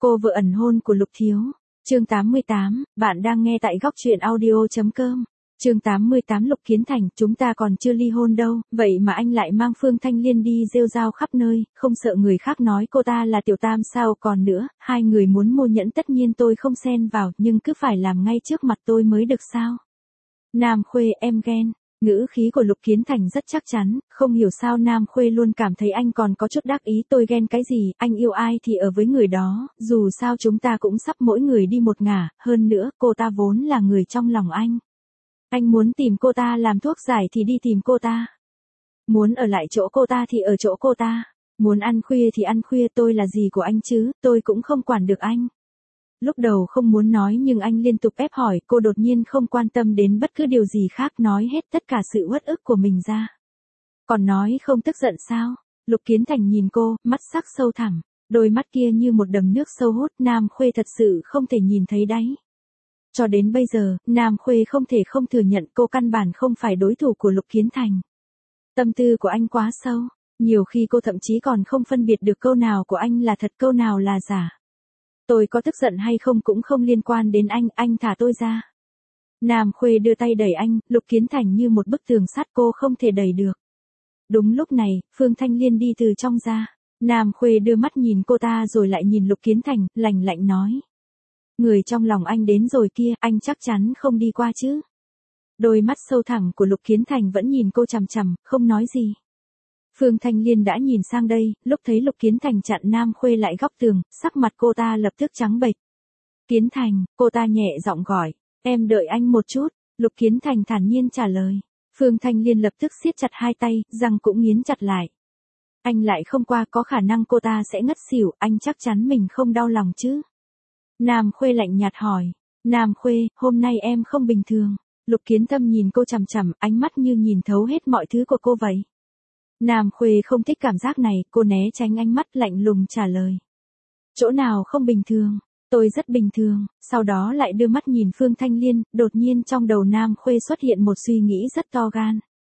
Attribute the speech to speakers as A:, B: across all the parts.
A: Cô vợ ẩn hôn của Lục Thiếu. Chương 88, bạn đang nghe tại góc truyện audio.com. Chương 88 Lục Kiến Thành, chúng ta còn chưa ly hôn đâu, vậy mà anh lại mang Phương Thanh Liên đi rêu rao khắp nơi, không sợ người khác nói cô ta là tiểu tam sao? Còn nữa, hai người muốn mua nhẫn tất nhiên tôi không xen vào, nhưng cứ phải làm ngay trước mặt tôi mới được sao? Nam Khuê, em ghen. Ngữ khí của Lục Kiến Thành rất chắc chắn, không hiểu sao Nam Khuê luôn cảm thấy anh còn có chút đắc ý. Tôi ghen cái gì, anh yêu ai thì ở với người đó, dù sao chúng ta cũng sắp mỗi người đi một ngả, hơn nữa cô ta vốn là người trong lòng anh. Anh muốn tìm cô ta làm thuốc giải thì đi tìm cô ta. Muốn ở lại chỗ cô ta thì ở chỗ cô ta. Muốn ăn khuya thì ăn khuya, tôi là gì của anh chứ, tôi cũng không quản được anh. Lúc đầu không muốn nói nhưng anh liên tục ép hỏi, cô đột nhiên không quan tâm đến bất cứ điều gì khác, nói hết tất cả sự uất ức của mình ra. Còn nói không tức giận sao? Lục Kiến Thành nhìn cô, mắt sắc sâu thẳm, đôi mắt kia như một đầm nước sâu hút. Nam Khuê thật sự không thể nhìn thấy đáy. Cho đến bây giờ, Nam Khuê không thể không thừa nhận cô căn bản không phải đối thủ của Lục Kiến Thành. Tâm tư của anh quá sâu, nhiều khi cô thậm chí còn không phân biệt được câu nào của anh là thật, câu nào là giả. Tôi có tức giận hay không cũng không liên quan đến anh thả tôi ra. Nam Khuê đưa tay đẩy anh, Lục Kiến Thành như một bức tường sắt, cô không thể đẩy được. Đúng lúc này, Phương Thanh Liên đi từ trong ra. Nam Khuê đưa mắt nhìn cô ta rồi lại nhìn Lục Kiến Thành, lạnh lạnh nói. Người trong lòng anh đến rồi kia, anh chắc chắn không đi qua chứ. Đôi mắt sâu thẳm của Lục Kiến Thành vẫn nhìn cô chằm chằm, không nói gì. Phương Thanh Liên đã nhìn sang đây, lúc thấy Lục Kiến Thành chặn Nam Khuê lại góc tường, sắc mặt cô ta lập tức trắng bệch. Kiến Thành, cô ta nhẹ giọng gọi, em đợi anh một chút. Lục Kiến Thành thản nhiên trả lời. Phương Thanh Liên lập tức siết chặt hai tay, răng cũng nghiến chặt lại. Anh lại không qua, có khả năng cô ta sẽ ngất xỉu, anh chắc chắn mình không đau lòng chứ. Nam Khuê lạnh nhạt hỏi. Nam Khuê, hôm nay em không bình thường. Lục Kiến Tâm nhìn cô chằm chằm, ánh mắt như nhìn thấu hết mọi thứ của cô vậy. Nam Khuê không thích cảm giác này, cô né tránh ánh mắt, lạnh lùng trả lời. Chỗ nào không bình thường, tôi rất bình thường. Sau đó lại đưa mắt nhìn Phương Thanh Liên, đột nhiên trong đầu Nam Khuê xuất hiện một suy nghĩ rất to gan.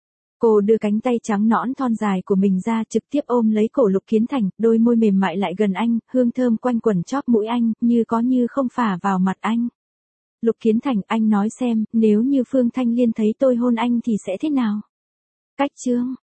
A: Cô đưa cánh tay trắng nõn thon dài của mình ra, trực tiếp ôm lấy cổ Lục Kiến Thành, đôi môi mềm mại lại gần anh, hương thơm quanh quẩn chóp mũi anh, như có như không phả vào mặt anh. Lục Kiến Thành, anh nói xem, nếu như Phương Thanh Liên thấy tôi hôn anh thì sẽ thế nào? Cách chương